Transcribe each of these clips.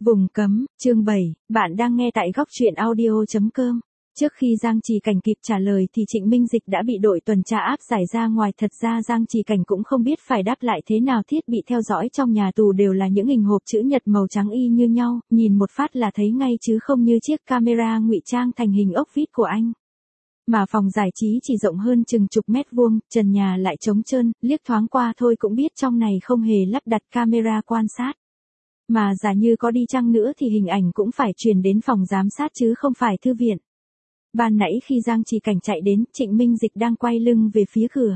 Vùng cấm, chương 7, bạn đang nghe tại góc truyện audio.com. Trước khi Giang Trì Cảnh kịp trả lời thì Trịnh Minh Dịch đã bị đội tuần tra áp giải ra ngoài. Thật ra Giang Trì Cảnh cũng không biết phải đáp lại thế nào. Thiết bị theo dõi trong nhà tù đều là những hình hộp chữ nhật màu trắng y như nhau, nhìn một phát là thấy ngay chứ không như chiếc camera ngụy trang thành hình ốc vít của anh. Mà phòng giải trí chỉ rộng hơn chừng chục mét vuông, trần nhà lại trống trơn, liếc thoáng qua thôi cũng biết trong này không hề lắp đặt camera quan sát. Mà giả như có đi chăng nữa thì hình ảnh cũng phải truyền đến phòng giám sát chứ không phải thư viện. Ban nãy khi Giang Trì Cảnh chạy đến, Trịnh Minh Dịch đang quay lưng về phía cửa.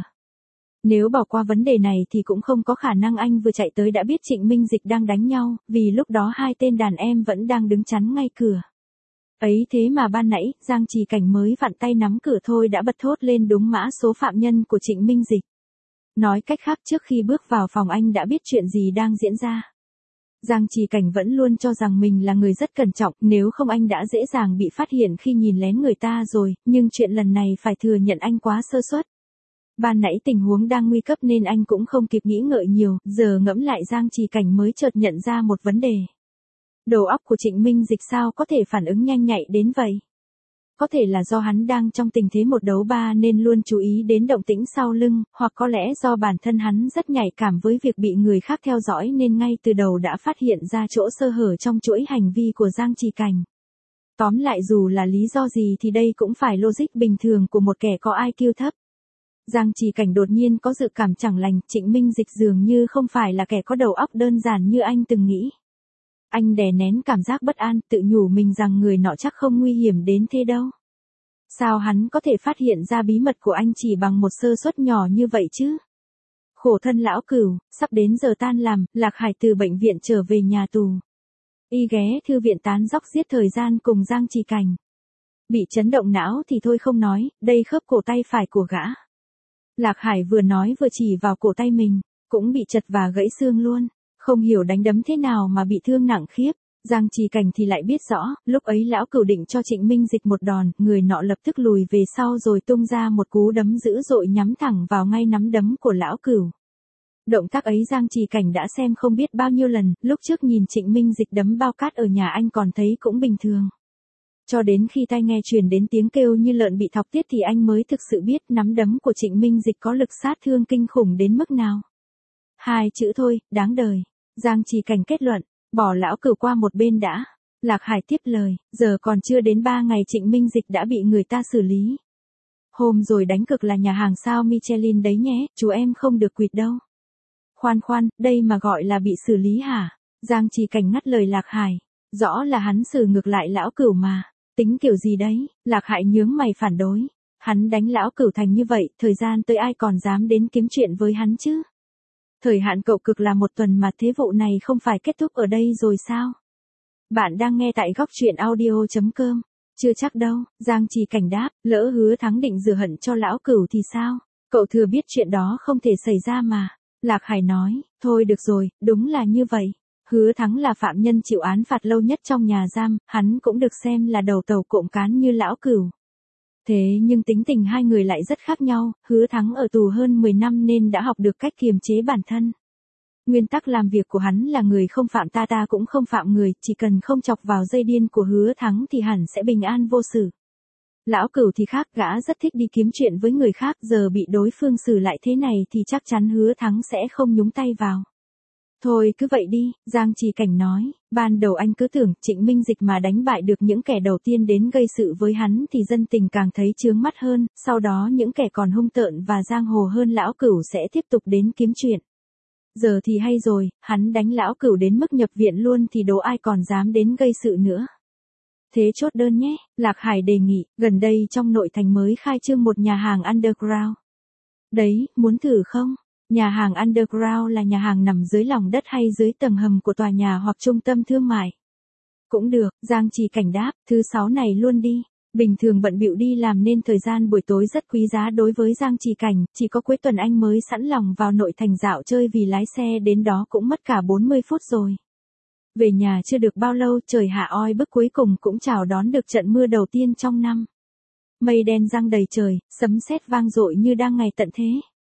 Nếu bỏ qua vấn đề này thì cũng không có khả năng anh vừa chạy tới đã biết Trịnh Minh Dịch đang đánh nhau, vì lúc đó hai tên đàn em vẫn đang đứng chắn ngay cửa. Ấy thế mà ban nãy, Giang Trì Cảnh mới vặn tay nắm cửa thôi đã bật thốt lên đúng mã số phạm nhân của Trịnh Minh Dịch. Nói cách khác, trước khi bước vào phòng anh đã biết chuyện gì đang diễn ra. Giang Trì Cảnh vẫn luôn cho rằng mình là người rất cẩn trọng, nếu không anh đã dễ dàng bị phát hiện khi nhìn lén người ta rồi, nhưng chuyện lần này phải thừa nhận anh quá sơ suất. Ban nãy tình huống đang nguy cấp nên anh cũng không kịp nghĩ ngợi nhiều, giờ ngẫm lại Giang Trì Cảnh mới chợt nhận ra một vấn đề. Đầu óc của Trịnh Minh Dịch sao có thể phản ứng nhanh nhạy đến vậy? Có thể là do hắn đang trong tình thế một đấu ba nên luôn chú ý đến động tĩnh sau lưng, hoặc có lẽ do bản thân hắn rất nhạy cảm với việc bị người khác theo dõi nên ngay từ đầu đã phát hiện ra chỗ sơ hở trong chuỗi hành vi của Giang Trì Cảnh. Tóm lại dù là lý do gì thì đây cũng phải logic bình thường của một kẻ có IQ thấp. Giang Trì Cảnh đột nhiên có dự cảm chẳng lành, Trịnh Minh Dịch dường như không phải là kẻ có đầu óc đơn giản như anh từng nghĩ. Anh đè nén cảm giác bất an, tự nhủ mình rằng người nọ chắc không nguy hiểm đến thế đâu. Sao hắn có thể phát hiện ra bí mật của anh chỉ bằng một sơ suất nhỏ như vậy chứ? Khổ thân lão Cửu, sắp đến giờ tan làm, Lạc Hải từ bệnh viện trở về nhà tù. Y ghé thư viện tán dóc giết thời gian cùng Giang Trì Cảnh. Bị chấn động não thì thôi không nói, đây khớp cổ tay phải của gã. Lạc Hải vừa nói vừa chỉ vào cổ tay mình, cũng bị chật và gãy xương luôn. Không hiểu đánh đấm thế nào mà bị thương nặng khiếp. Giang Trì Cảnh thì lại biết rõ, lúc ấy lão Cửu định cho Trịnh Minh Dịch một đòn, người nọ lập tức lùi về sau rồi tung ra một cú đấm dữ dội nhắm thẳng vào ngay nắm đấm của lão Cửu. Động tác ấy Giang Trì Cảnh đã xem không biết bao nhiêu lần, lúc trước nhìn Trịnh Minh Dịch đấm bao cát ở nhà anh còn thấy cũng bình thường. Cho đến khi tai nghe truyền đến tiếng kêu như lợn bị thọc tiết thì anh mới thực sự biết nắm đấm của Trịnh Minh Dịch có lực sát thương kinh khủng đến mức nào. 2 chữ thôi, đáng đời. Giang Trì Cảnh kết luận, bỏ lão Cửu qua một bên đã. Lạc Hải tiếp lời, giờ còn chưa đến 3 ngày Trịnh Minh Dịch đã bị người ta xử lý. Hôm rồi đánh cực là nhà hàng sao Michelin đấy nhé, chú em không được quỵt đâu. Khoan khoan, đây mà gọi là bị xử lý hả? Giang Trì Cảnh ngắt lời Lạc Hải, rõ là hắn xử ngược lại lão Cửu mà. Tính kiểu gì đấy? Lạc Hải nhướng mày phản đối. Hắn đánh lão Cửu thành như vậy, thời gian tới ai còn dám đến kiếm chuyện với hắn chứ? Thời hạn cậu cực là 1 tuần mà thế vụ này không phải kết thúc ở đây rồi sao? Bạn đang nghe tại góc truyện audio.com. Chưa chắc đâu, Giang Trì Cảnh đáp, lỡ Hứa Thắng định rửa hận cho lão Cửu thì sao? Cậu thừa biết chuyện đó không thể xảy ra mà. Lạc Hải nói, thôi được rồi, đúng là như vậy. Hứa Thắng là phạm nhân chịu án phạt lâu nhất trong nhà giam, hắn cũng được xem là đầu tàu cộm cán như lão Cửu. Thế nhưng tính tình hai người lại rất khác nhau, Hứa Thắng ở tù hơn 10 năm nên đã học được cách kiềm chế bản thân. Nguyên tắc làm việc của hắn là người không phạm ta ta cũng không phạm người, chỉ cần không chọc vào dây điên của Hứa Thắng thì hẳn sẽ bình an vô sự. Lão Cửu thì khác, gã rất thích đi kiếm chuyện với người khác, giờ bị đối phương xử lại thế này thì chắc chắn Hứa Thắng sẽ không nhúng tay vào. Thôi cứ vậy đi, Giang Trì Cảnh nói, ban đầu anh cứ tưởng Trịnh Minh Dịch mà đánh bại được những kẻ đầu tiên đến gây sự với hắn thì dân tình càng thấy chướng mắt hơn, sau đó những kẻ còn hung tợn và giang hồ hơn lão Cửu sẽ tiếp tục đến kiếm chuyện. Giờ thì hay rồi, hắn đánh lão Cửu đến mức nhập viện luôn thì đố ai còn dám đến gây sự nữa. Thế chốt đơn nhé, Lạc Hải đề nghị, gần đây trong nội thành mới khai trương một nhà hàng underground. Đấy, muốn thử không? Nhà hàng underground là nhà hàng nằm dưới lòng đất hay dưới tầng hầm của tòa nhà hoặc trung tâm thương mại. Cũng được, Giang Trì Cảnh đáp, thứ 6 này luôn đi. Bình thường bận bịu đi làm nên thời gian buổi tối rất quý giá đối với Giang Trì Cảnh, chỉ có cuối tuần anh mới sẵn lòng vào nội thành dạo chơi vì lái xe đến đó cũng mất cả 40 phút rồi. Về nhà chưa được bao lâu trời hạ oi bức cuối cùng cũng chào đón được trận mưa đầu tiên trong năm. Mây đen giăng đầy trời, sấm sét vang dội như đang ngày tận thế.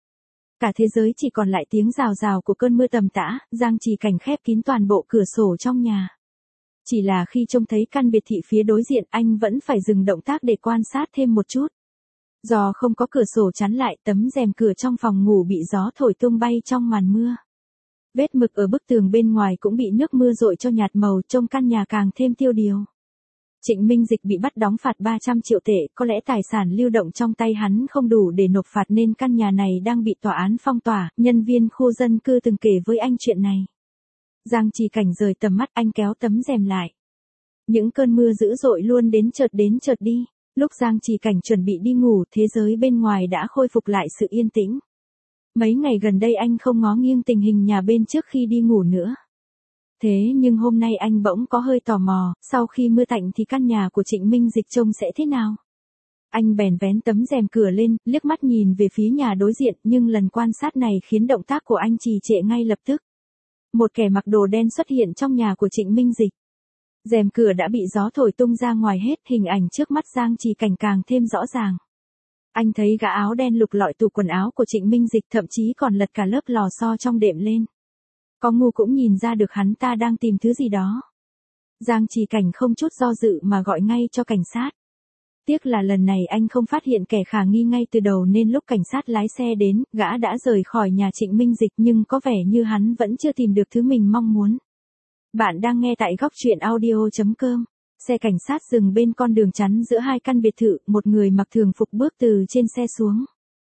Cả thế giới chỉ còn lại tiếng rào rào của cơn mưa tầm tã, Giang Trì Cảnh khép kín toàn bộ cửa sổ trong nhà. Chỉ là khi trông thấy căn biệt thị phía đối diện anh vẫn phải dừng động tác để quan sát thêm một chút. Do không có cửa sổ chắn lại, tấm rèm cửa trong phòng ngủ bị gió thổi tung bay trong màn mưa. Vết mực ở bức tường bên ngoài cũng bị nước mưa dội cho nhạt màu, trông căn nhà càng thêm tiêu điều. Trịnh Minh Dịch bị bắt đóng phạt 300 triệu tệ, có lẽ tài sản lưu động trong tay hắn không đủ để nộp phạt nên căn nhà này đang bị tòa án phong tỏa, nhân viên khu dân cư từng kể với anh chuyện này. Giang Trì Cảnh rời tầm mắt, anh kéo tấm rèm lại. Những cơn mưa dữ dội luôn đến chợt đi. Lúc Giang Trì Cảnh chuẩn bị đi ngủ, thế giới bên ngoài đã khôi phục lại sự yên tĩnh. Mấy ngày gần đây anh không ngó nghiêng tình hình nhà bên trước khi đi ngủ nữa. Thế nhưng hôm nay anh bỗng có hơi tò mò, sau khi mưa tạnh thì căn nhà của Trịnh Minh Dịch trông sẽ thế nào? Anh bèn vén tấm rèm cửa lên, liếc mắt nhìn về phía nhà đối diện, nhưng lần quan sát này khiến động tác của anh trì trệ ngay lập tức. Một kẻ mặc đồ đen xuất hiện trong nhà của Trịnh Minh Dịch. Rèm cửa đã bị gió thổi tung ra ngoài hết, hình ảnh trước mắt Giang Trì Cảnh càng thêm rõ ràng. Anh thấy gã áo đen lục lọi tủ quần áo của Trịnh Minh Dịch, thậm chí còn lật cả lớp lò xo trong đệm lên. Có ngu cũng nhìn ra được hắn ta đang tìm thứ gì đó. Giang Trì Cảnh không chút do dự mà gọi ngay cho cảnh sát. Tiếc là lần này anh không phát hiện kẻ khả nghi ngay từ đầu nên lúc cảnh sát lái xe đến, gã đã rời khỏi nhà Trịnh Minh Dịch nhưng có vẻ như hắn vẫn chưa tìm được thứ mình mong muốn. Bạn đang nghe tại góc truyện audio.com. Xe cảnh sát dừng bên con đường chắn giữa hai căn biệt thự, một người mặc thường phục bước từ trên xe xuống.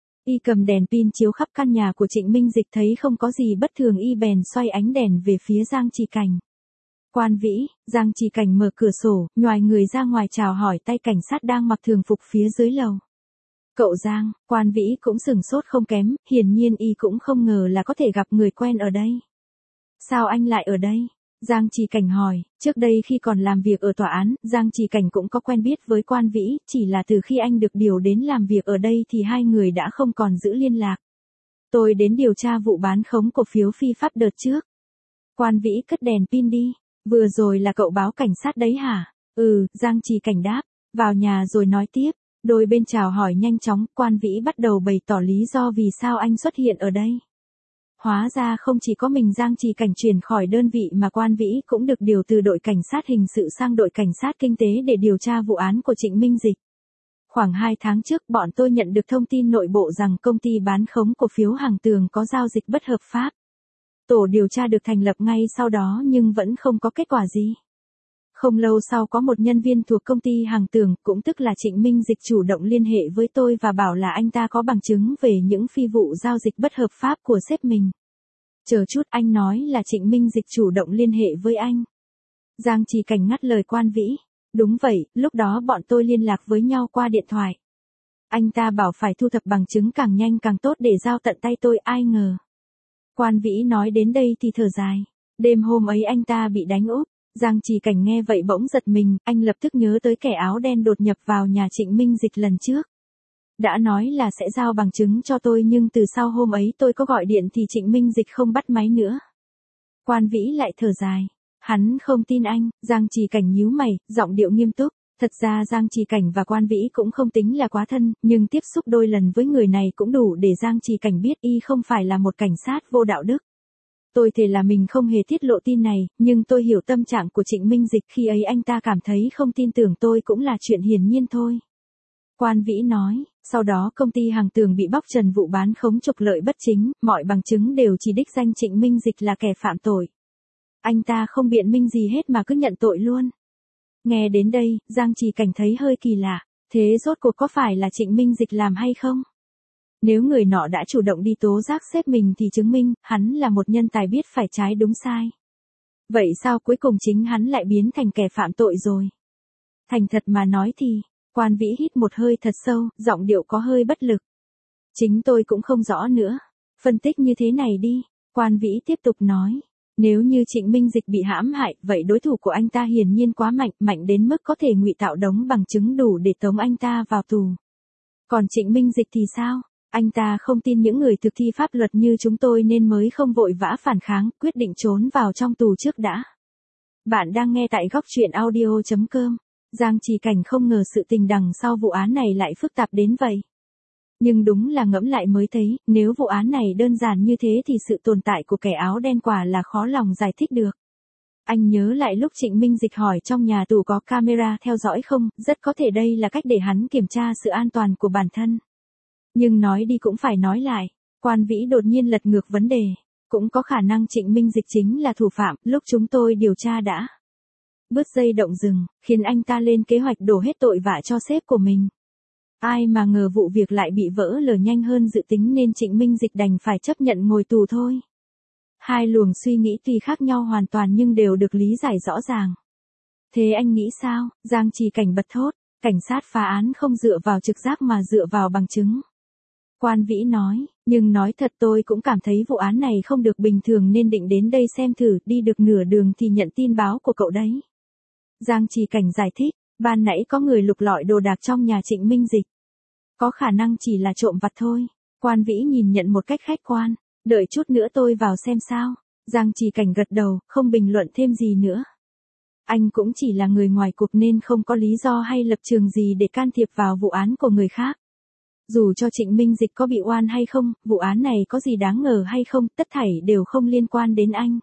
Y cầm đèn pin chiếu khắp căn nhà của Trịnh Minh Dịch, thấy không có gì bất thường y bèn xoay ánh đèn về phía Giang Trì Cảnh. Quan Vĩ, Giang Trì Cảnh mở cửa sổ, nhoài người ra ngoài chào hỏi tay cảnh sát đang mặc thường phục phía dưới lầu. Cậu Giang, Quan Vĩ cũng sửng sốt không kém, hiển nhiên y cũng không ngờ là có thể gặp người quen ở đây. Sao anh lại ở đây? Giang Trì Cảnh hỏi, trước đây khi còn làm việc ở tòa án, Giang Trì Cảnh cũng có quen biết với Quan Vĩ, chỉ là từ khi anh được điều đến làm việc ở đây thì hai người đã không còn giữ liên lạc. Tôi đến điều tra vụ bán khống cổ phiếu phi pháp đợt trước. Quan Vĩ cất đèn pin đi, vừa rồi là cậu báo cảnh sát đấy hả? Ừ, Giang Trì Cảnh đáp, vào nhà rồi nói tiếp. Đôi bên chào hỏi nhanh chóng, Quan Vĩ bắt đầu bày tỏ lý do vì sao anh xuất hiện ở đây. Hóa ra không chỉ có mình Giang Trì Cảnh chuyển khỏi đơn vị mà Quan Vĩ cũng được điều từ đội cảnh sát hình sự sang đội cảnh sát kinh tế để điều tra vụ án của Trịnh Minh Dịch. Khoảng 2 tháng trước, bọn tôi nhận được thông tin nội bộ rằng công ty bán khống cổ phiếu Hàng Tường có giao dịch bất hợp pháp. Tổ điều tra được thành lập ngay sau đó nhưng vẫn không có kết quả gì. Không lâu sau có một nhân viên thuộc công ty Hàng Tường, cũng tức là Trịnh Minh Dịch, chủ động liên hệ với tôi và bảo là anh ta có bằng chứng về những phi vụ giao dịch bất hợp pháp của sếp mình. Chờ chút, anh nói là Trịnh Minh Dịch chủ động liên hệ với anh. Giang Trì Cảnh ngắt lời Quan Vĩ. Đúng vậy, lúc đó bọn tôi liên lạc với nhau qua điện thoại. Anh ta bảo phải thu thập bằng chứng càng nhanh càng tốt để giao tận tay tôi, ai ngờ. Quan Vĩ nói đến đây thì thở dài. Đêm hôm ấy anh ta bị đánh úp. Giang Trì Cảnh nghe vậy bỗng giật mình, anh lập tức nhớ tới kẻ áo đen đột nhập vào nhà Trịnh Minh Dịch lần trước. Đã nói là sẽ giao bằng chứng cho tôi nhưng từ sau hôm ấy tôi có gọi điện thì Trịnh Minh Dịch không bắt máy nữa. Quan Vĩ lại thở dài. Hắn không tin anh, Giang Trì Cảnh nhíu mày, giọng điệu nghiêm túc. Thật ra Giang Trì Cảnh và Quan Vĩ cũng không tính là quá thân, nhưng tiếp xúc đôi lần với người này cũng đủ để Giang Trì Cảnh biết y không phải là một cảnh sát vô đạo đức. Tôi thề là mình không hề tiết lộ tin này, nhưng tôi hiểu tâm trạng của Trịnh Minh Dịch, khi ấy anh ta cảm thấy không tin tưởng tôi cũng là chuyện hiển nhiên thôi. Quan Vĩ nói, sau đó công ty Hàng Tường bị bóc trần vụ bán khống trục lợi bất chính, mọi bằng chứng đều chỉ đích danh Trịnh Minh Dịch là kẻ phạm tội. Anh ta không biện minh gì hết mà cứ nhận tội luôn. Nghe đến đây, Giang Trì Cảnh thấy hơi kỳ lạ, thế rốt cuộc có phải là Trịnh Minh Dịch làm hay không? Nếu người nọ đã chủ động đi tố giác sếp mình thì chứng minh, hắn là một nhân tài biết phải trái đúng sai. Vậy sao cuối cùng chính hắn lại biến thành kẻ phạm tội rồi? Thành thật mà nói thì, Quan Vĩ hít một hơi thật sâu, giọng điệu có hơi bất lực. Chính tôi cũng không rõ nữa. Phân tích như thế này đi, Quan Vĩ tiếp tục nói. Nếu như Trịnh Minh Dịch bị hãm hại, vậy đối thủ của anh ta hiển nhiên quá mạnh, mạnh đến mức có thể ngụy tạo đống bằng chứng đủ để tống anh ta vào tù. Còn Trịnh Minh Dịch thì sao? Anh ta không tin những người thực thi pháp luật như chúng tôi nên mới không vội vã phản kháng, quyết định trốn vào trong tù trước đã. Bạn đang nghe tại góc truyện audio.com. Giang Trì Cảnh không ngờ sự tình đằng sau vụ án này lại phức tạp đến vậy. Nhưng đúng là ngẫm lại mới thấy, nếu vụ án này đơn giản như thế thì sự tồn tại của kẻ áo đen quả là khó lòng giải thích được. Anh nhớ lại lúc Trịnh Minh Dịch hỏi trong nhà tù có camera theo dõi không, rất có thể đây là cách để hắn kiểm tra sự an toàn của bản thân. Nhưng nói đi cũng phải nói lại, Quan Vĩ đột nhiên lật ngược vấn đề. Cũng có khả năng Trịnh Minh Dịch chính là thủ phạm, lúc chúng tôi điều tra đã bứt dây động rừng, khiến anh ta lên kế hoạch đổ hết tội vạ cho sếp của mình. Ai mà ngờ vụ việc lại bị vỡ lở nhanh hơn dự tính nên Trịnh Minh Dịch đành phải chấp nhận ngồi tù thôi. Hai luồng suy nghĩ tuy khác nhau hoàn toàn nhưng đều được lý giải rõ ràng. Thế anh nghĩ sao? Giang Trì Cảnh bật thốt, cảnh sát phá án không dựa vào trực giác mà dựa vào bằng chứng. Quan Vĩ nói, nhưng nói thật tôi cũng cảm thấy vụ án này không được bình thường nên định đến đây xem thử, đi được nửa đường thì nhận tin báo của cậu đấy. Giang Trì Cảnh giải thích, ban nãy có người lục lọi đồ đạc trong nhà Trịnh Minh Dịch. Có khả năng chỉ là trộm vặt thôi. Quan Vĩ nhìn nhận một cách khách quan, đợi chút nữa tôi vào xem sao. Giang Trì Cảnh gật đầu, không bình luận thêm gì nữa. Anh cũng chỉ là người ngoài cuộc nên không có lý do hay lập trường gì để can thiệp vào vụ án của người khác. Dù cho Trịnh Minh Dịch có bị oan hay không, vụ án này có gì đáng ngờ hay không, tất thảy đều không liên quan đến anh.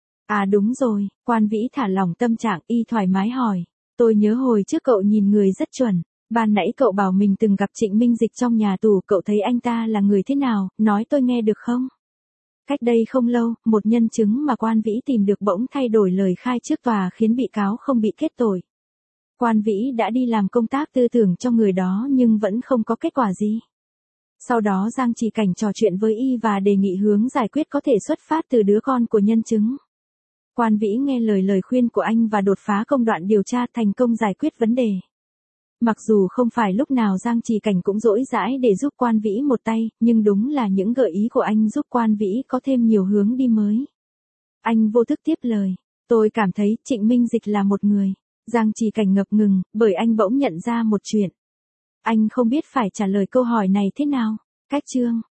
À đúng rồi, Quan Vĩ thả lỏng tâm trạng y thoải mái hỏi. Tôi nhớ hồi trước cậu nhìn người rất chuẩn. Ban nãy cậu bảo mình từng gặp Trịnh Minh Dịch trong nhà tù, cậu thấy anh ta là người thế nào, nói tôi nghe được không? Cách đây không lâu, một nhân chứng mà Quan Vĩ tìm được bỗng thay đổi lời khai trước tòa khiến bị cáo không bị kết tội. Quan Vĩ đã đi làm công tác tư tưởng cho người đó nhưng vẫn không có kết quả gì. Sau đó Giang Trì Cảnh trò chuyện với y và đề nghị hướng giải quyết có thể xuất phát từ đứa con của nhân chứng. Quan Vĩ nghe lời khuyên của anh và đột phá công đoạn điều tra, thành công giải quyết vấn đề. Mặc dù không phải lúc nào Giang Trì Cảnh cũng dỗi dãi để giúp Quan Vĩ một tay, nhưng đúng là những gợi ý của anh giúp Quan Vĩ có thêm nhiều hướng đi mới. Anh vô thức tiếp lời, tôi cảm thấy Trịnh Minh Dịch là một người. Giang Trì Cảnh ngập ngừng, bởi anh bỗng nhận ra một chuyện. Anh không biết phải trả lời câu hỏi này thế nào. Cách chương